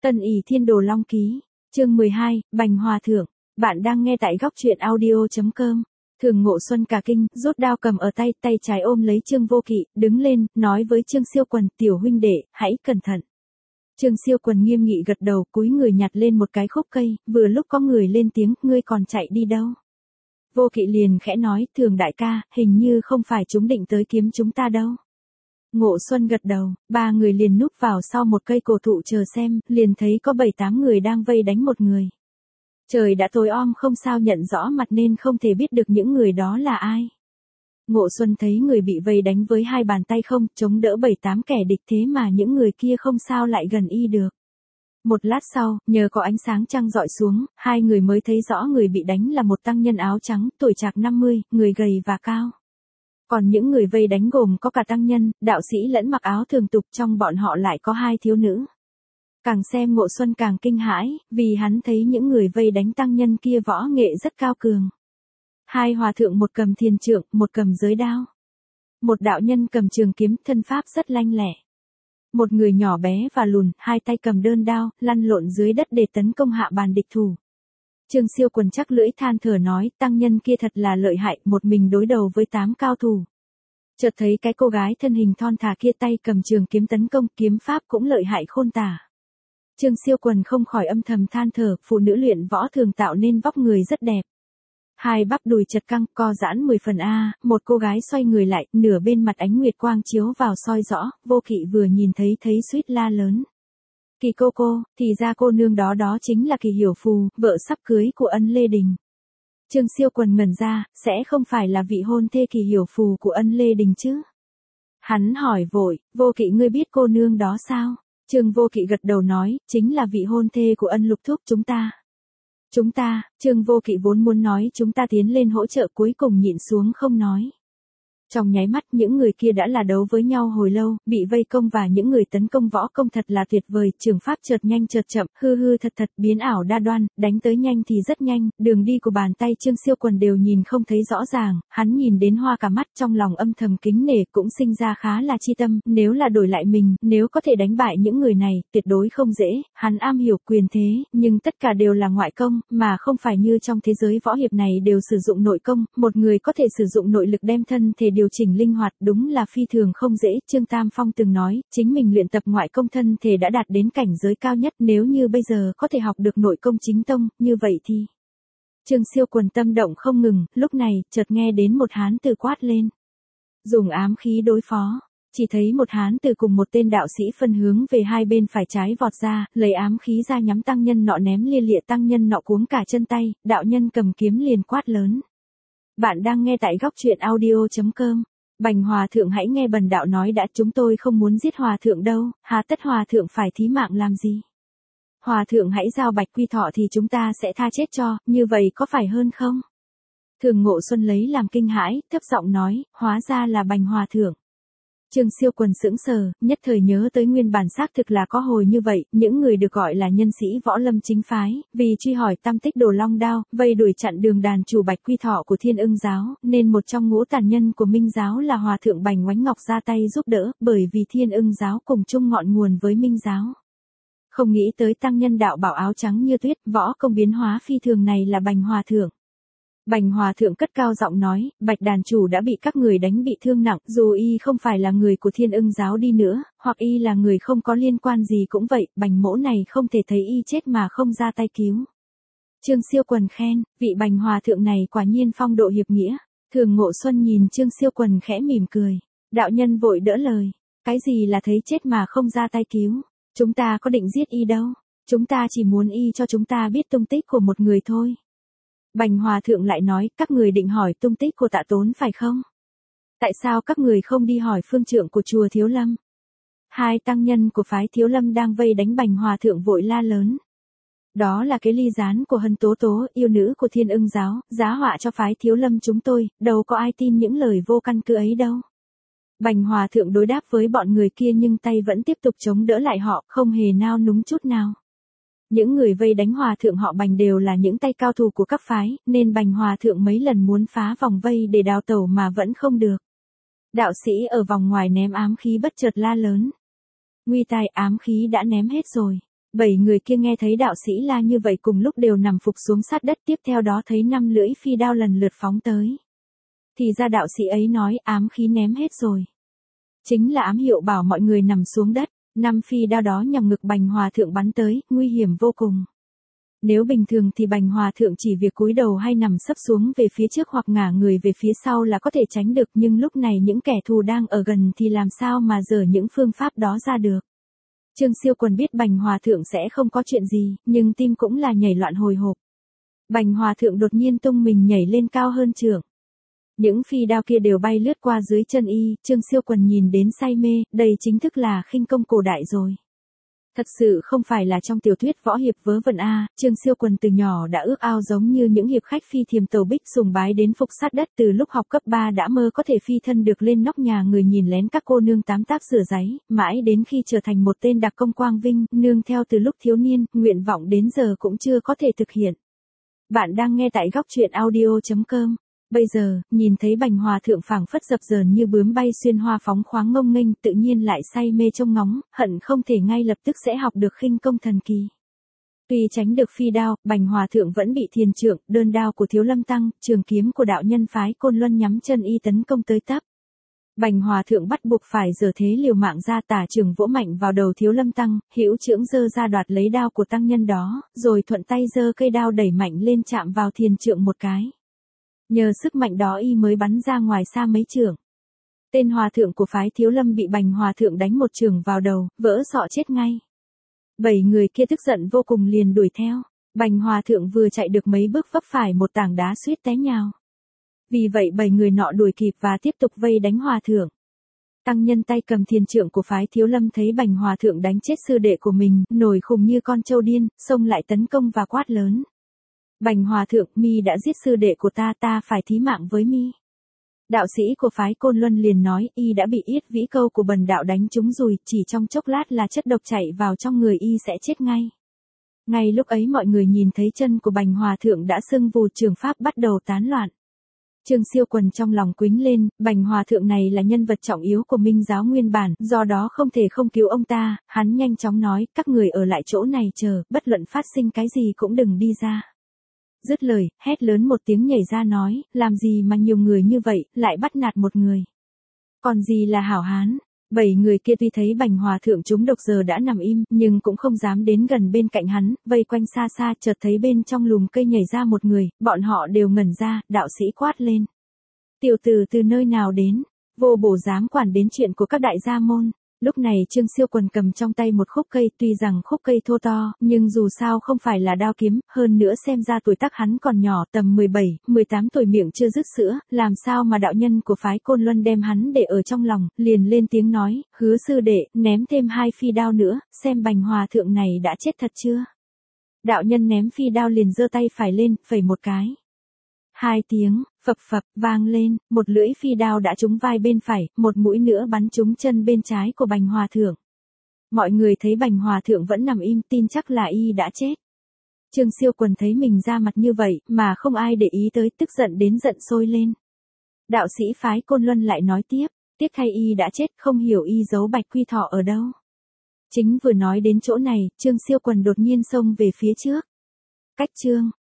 Tân ỷ thiên đồ long ký, chương 12, Bành Hòa Thượng. Bạn đang nghe tại góc truyện audio.com. Thường Ngộ Xuân cả kinh, rút đao cầm ở tay, tay trái ôm lấy Trương Vô Kỵ, đứng lên, nói với Trương Siêu Quần, tiểu huynh đệ, hãy cẩn thận. Trương Siêu Quần nghiêm nghị gật đầu, cúi người nhặt lên một cái khúc cây, vừa lúc có người lên tiếng, ngươi còn chạy đi đâu? Vô Kỵ liền khẽ nói, Thường đại ca, hình như không phải chúng định tới kiếm chúng ta đâu. Ngộ Xuân gật đầu, ba người liền núp vào sau một cây cổ thụ chờ xem, liền thấy có 7-8 người đang vây đánh một người. Trời đã tối om không sao nhận rõ mặt nên không thể biết được những người đó là ai. Ngộ Xuân thấy người bị vây đánh với hai bàn tay không, chống đỡ 7-8 kẻ địch thế mà những người kia không sao lại gần y được. Một lát sau, nhờ có ánh sáng trăng rọi xuống, hai người mới thấy rõ người bị đánh là một tăng nhân áo trắng, tuổi trạc 50, người gầy và cao. Còn những người vây đánh gồm có cả tăng nhân, đạo sĩ lẫn mặc áo thường tục, trong bọn họ lại có 2 thiếu nữ. Càng xem Ngộ Xuân càng kinh hãi, vì hắn thấy những người vây đánh tăng nhân kia võ nghệ rất cao cường. 2 hòa thượng, một cầm thiền trượng, một cầm giới đao. Một đạo nhân cầm trường kiếm, thân pháp rất lanh lẹ. Một người nhỏ bé và lùn, 2 tay cầm đơn đao, lăn lộn dưới đất để tấn công hạ bàn địch thủ. Trương Siêu Quần chắc lưỡi than thở nói, tăng nhân kia thật là lợi hại, một mình đối đầu với 8 cao thủ. Chợt thấy cái cô gái thân hình thon thả kia tay cầm trường kiếm tấn công, kiếm pháp cũng lợi hại khôn tả. Trương Siêu Quần không khỏi âm thầm than thở, phụ nữ luyện võ thường tạo nên vóc người rất đẹp. 2 bắp đùi chật căng, co giãn 10 phần a, một cô gái xoay người lại, nửa bên mặt ánh nguyệt quang chiếu vào soi rõ, Vô Kỵ vừa nhìn thấy suýt la lớn. Kỳ cô, thì ra cô nương đó chính là Kỳ Hiểu Phù, vợ sắp cưới của Ân Lê Đình. Trương Siêu Quần ngẩn ra, sẽ không phải là vị hôn thê Kỳ Hiểu Phù của Ân Lê Đình chứ? Hắn hỏi vội, Vô Kỵ ngươi biết cô nương đó sao? Trương Vô Kỵ gật đầu nói, chính là vị hôn thê của Ân Lục Thúc chúng ta. Trương Vô Kỵ vốn muốn nói chúng ta tiến lên hỗ trợ, cuối cùng nhịn xuống không nói. Trong nháy mắt những người kia đã là đấu với nhau hồi lâu, bị vây công và những người tấn công võ công thật là tuyệt vời, trường pháp chợt nhanh chợt chậm, hư thật biến ảo đa đoan, đánh tới nhanh thì rất nhanh, đường đi của bàn tay Trương Siêu Quần đều nhìn không thấy rõ ràng, hắn nhìn đến hoa cả mắt, trong lòng âm thầm kính nể, cũng sinh ra khá là chi tâm, nếu là đổi lại mình, nếu có thể đánh bại những người này, tuyệt đối không dễ, hắn am hiểu quyền thế, nhưng tất cả đều là ngoại công, mà không phải như trong thế giới võ hiệp này đều sử dụng nội công, một người có thể sử dụng nội lực đem thân thể điều chỉnh linh hoạt, đúng là phi thường không dễ. Trương Tam Phong từng nói, chính mình luyện tập ngoại công thân thể đã đạt đến cảnh giới cao nhất, nếu như bây giờ có thể học được nội công chính tông, như vậy thì... Trương Siêu Quần tâm động không ngừng, lúc này, chợt nghe đến một hán tử quát lên. Dùng ám khí đối phó. Chỉ thấy một hán tử cùng một tên đạo sĩ phân hướng về hai bên phải trái vọt ra, lấy ám khí ra nhắm tăng nhân nọ ném lia lịa, tăng nhân nọ cuống cả chân tay, đạo nhân cầm kiếm liền quát lớn. Bạn đang nghe tại góc truyện audio.com. Bành Hòa Thượng hãy nghe bần đạo nói đã, chúng tôi không muốn giết Hòa Thượng đâu, hà tất Hòa Thượng phải thí mạng làm gì? Hòa Thượng hãy giao bạch quy thọ thì chúng ta sẽ tha chết cho, như vậy có phải hơn không? Thường Ngộ Xuân lấy làm kinh hãi, thấp giọng nói, hóa ra là Bành Hòa Thượng. Trương Siêu Quần sững sờ, nhất thời nhớ tới nguyên bản xác thực là có hồi như vậy, những người được gọi là nhân sĩ võ lâm chính phái, vì truy hỏi tăm tích Đồ Long Đao, vây đuổi chặn đường đàn chủ Bạch Quy Thọ của Thiên Ưng giáo, nên một trong ngũ tàn nhân của Minh giáo là Hòa Thượng Bành Oánh Ngọc ra tay giúp đỡ, bởi vì Thiên Ưng giáo cùng chung ngọn nguồn với Minh giáo. Không nghĩ tới tăng nhân đạo bảo áo trắng như tuyết, võ công biến hóa phi thường này là Bành Hòa Thượng. Bành Hòa Thượng cất cao giọng nói, Bạch đàn chủ đã bị các người đánh bị thương nặng, dù y không phải là người của Thiên Ưng giáo đi nữa, hoặc y là người không có liên quan gì cũng vậy, Bành mỗ này không thể thấy y chết mà không ra tay cứu. Trương Siêu Quần khen, vị Bành Hòa Thượng này quả nhiên phong độ hiệp nghĩa. Thường Ngộ Xuân nhìn Trương Siêu Quần khẽ mỉm cười. Đạo nhân vội đỡ lời, cái gì là thấy chết mà không ra tay cứu, chúng ta có định giết y đâu, chúng ta chỉ muốn y cho chúng ta biết tung tích của một người thôi. Bành Hòa Thượng lại nói, các người định hỏi tung tích của Tạ Tốn phải không? Tại sao các người không đi hỏi phương trượng của chùa Thiếu Lâm? 2 tăng nhân của phái Thiếu Lâm đang vây đánh, Bành Hòa Thượng vội la lớn. Đó là cái ly gián của Hân Tố Tố, yêu nữ của Thiên Ưng giáo, giá họa cho phái Thiếu Lâm chúng tôi, đâu có ai tin những lời vô căn cứ ấy đâu. Bành Hòa Thượng đối đáp với bọn người kia nhưng tay vẫn tiếp tục chống đỡ lại họ, không hề nao núng chút nào. Những người vây đánh Hòa Thượng họ Bành đều là những tay cao thủ của các phái, nên Bành Hòa Thượng mấy lần muốn phá vòng vây để đào tẩu mà vẫn không được. Đạo sĩ ở vòng ngoài ném ám khí bất chợt la lớn. Nguy tai, ám khí đã ném hết rồi. 7 người kia nghe thấy đạo sĩ la như vậy cùng lúc đều nằm phục xuống sát đất, tiếp theo đó thấy 5 lưỡi phi đao lần lượt phóng tới. Thì ra đạo sĩ ấy nói ám khí ném hết rồi. Chính là ám hiệu bảo mọi người nằm xuống đất, 5 phi đao đó nhằm ngực Bành Hòa Thượng bắn tới, nguy hiểm vô cùng. Nếu bình thường thì Bành Hòa Thượng chỉ việc cúi đầu hay nằm sấp xuống về phía trước hoặc ngả người về phía sau là có thể tránh được, nhưng lúc này những kẻ thù đang ở gần thì làm sao mà dở những phương pháp đó ra được. Trương Siêu Quần biết Bành Hòa Thượng sẽ không có chuyện gì, nhưng tim cũng là nhảy loạn hồi hộp. Bành Hòa Thượng đột nhiên tung mình nhảy lên cao hơn chưởng. Những phi đao kia đều bay lướt qua dưới chân y, Trương Siêu Quần nhìn đến say mê, đây chính thức là khinh công cổ đại rồi. Thật sự không phải là trong tiểu thuyết võ hiệp vớ vẩn a, Trương Siêu Quần từ nhỏ đã ước ao giống như những hiệp khách phi thiềm tàu bích, sùng bái đến phục sát đất, từ lúc học cấp 3 đã mơ có thể phi thân được lên nóc nhà người nhìn lén các cô nương tám tác rửa ráy, mãi đến khi trở thành một tên đặc công quang vinh, nương theo từ lúc thiếu niên, nguyện vọng đến giờ cũng chưa có thể thực hiện. Bạn đang nghe tại góc truyện audio.com. Bây giờ, nhìn thấy Bành Hòa Thượng phảng phất dập dờn như bướm bay xuyên hoa phóng khoáng ngông nghênh, tự nhiên lại say mê trông ngóng, hận không thể ngay lập tức sẽ học được khinh công thần kỳ. Tuy tránh được phi đao, Bành Hòa Thượng vẫn bị thiền trượng, đơn đao của Thiếu Lâm Tăng, trường kiếm của đạo nhân phái Côn Luân nhắm chân y tấn công tới tấp. Bành Hòa Thượng bắt buộc phải giở thế liều mạng ra, tả trường vỗ mạnh vào đầu Thiếu Lâm Tăng, hữu chưởng giơ ra đoạt lấy đao của tăng nhân đó, rồi thuận tay giơ cây đao đẩy mạnh lên chạm vào thiền trượng một cái. Nhờ sức mạnh đó y mới bắn ra ngoài xa mấy chưởng. Tên hòa thượng của phái Thiếu Lâm bị Bành Hòa Thượng đánh một chưởng vào đầu, vỡ sọ chết ngay. 7 người kia tức giận vô cùng liền đuổi theo. Bành Hòa Thượng vừa chạy được mấy bước vấp phải một tảng đá suýt té nhào. Vì vậy 7 người nọ đuổi kịp và tiếp tục vây đánh Hòa Thượng. Tăng nhân tay cầm thiền trượng của phái Thiếu Lâm thấy Bành Hòa Thượng đánh chết sư đệ của mình, nổi khùng như con trâu điên, xông lại tấn công và quát lớn. Bành Hòa Thượng, mi đã giết sư đệ của ta, ta phải thí mạng với mi. Đạo sĩ của phái Côn Luân liền nói, y đã bị yết vĩ câu của bần đạo đánh trúng rồi, chỉ trong chốc lát là chất độc chảy vào trong người y sẽ chết ngay. Ngay lúc ấy mọi người nhìn thấy chân của Bành Hòa Thượng đã sưng vù, trường pháp bắt đầu tán loạn. Trương Siêu Quần trong lòng quýnh lên, Bành Hòa Thượng này là nhân vật trọng yếu của Minh giáo nguyên bản, do đó không thể không cứu ông ta, hắn nhanh chóng nói, các người ở lại chỗ này chờ, bất luận phát sinh cái gì cũng đừng đi ra. Dứt lời, hét lớn một tiếng nhảy ra nói, làm gì mà nhiều người như vậy, lại bắt nạt một người. Còn gì là hảo hán. 7 người kia tuy thấy Bành Hòa Thượng trúng độc giờ đã nằm im, nhưng cũng không dám đến gần bên cạnh hắn, vây quanh xa xa, chợt thấy bên trong lùm cây nhảy ra một người, bọn họ đều ngẩn ra, đạo sĩ quát lên. Tiểu tử từ nơi nào đến, vô bổ dám quản đến chuyện của các đại gia môn. Lúc này Trương Siêu Quần cầm trong tay một khúc cây, tuy rằng khúc cây thô to, nhưng dù sao không phải là đao kiếm, hơn nữa xem ra tuổi tác hắn còn nhỏ, tầm 17, 18 tuổi, miệng chưa dứt sữa, làm sao mà đạo nhân của phái Côn Luân đem hắn để ở trong lòng, liền lên tiếng nói, hứa sư đệ, ném thêm 2 phi đao nữa, xem Bành Hòa Thượng này đã chết thật chưa. Đạo nhân ném phi đao liền giơ tay phải lên, phẩy một cái. 2 tiếng, phập phập, vang lên, một lưỡi phi đao đã trúng vai bên phải, một mũi nữa bắn trúng chân bên trái của Bành Hòa Thượng. Mọi người thấy Bành Hòa Thượng vẫn nằm im, tin chắc là y đã chết. Trương Siêu Quần thấy mình ra mặt như vậy, mà không ai để ý tới, tức giận đến giận sôi lên. Đạo sĩ phái Côn Luân lại nói tiếp, tiếc thay y đã chết, không hiểu y giấu Bạch Quy Thọ ở đâu. Chính vừa nói đến chỗ này, Trương Siêu Quần đột nhiên xông về phía trước. Cách chương.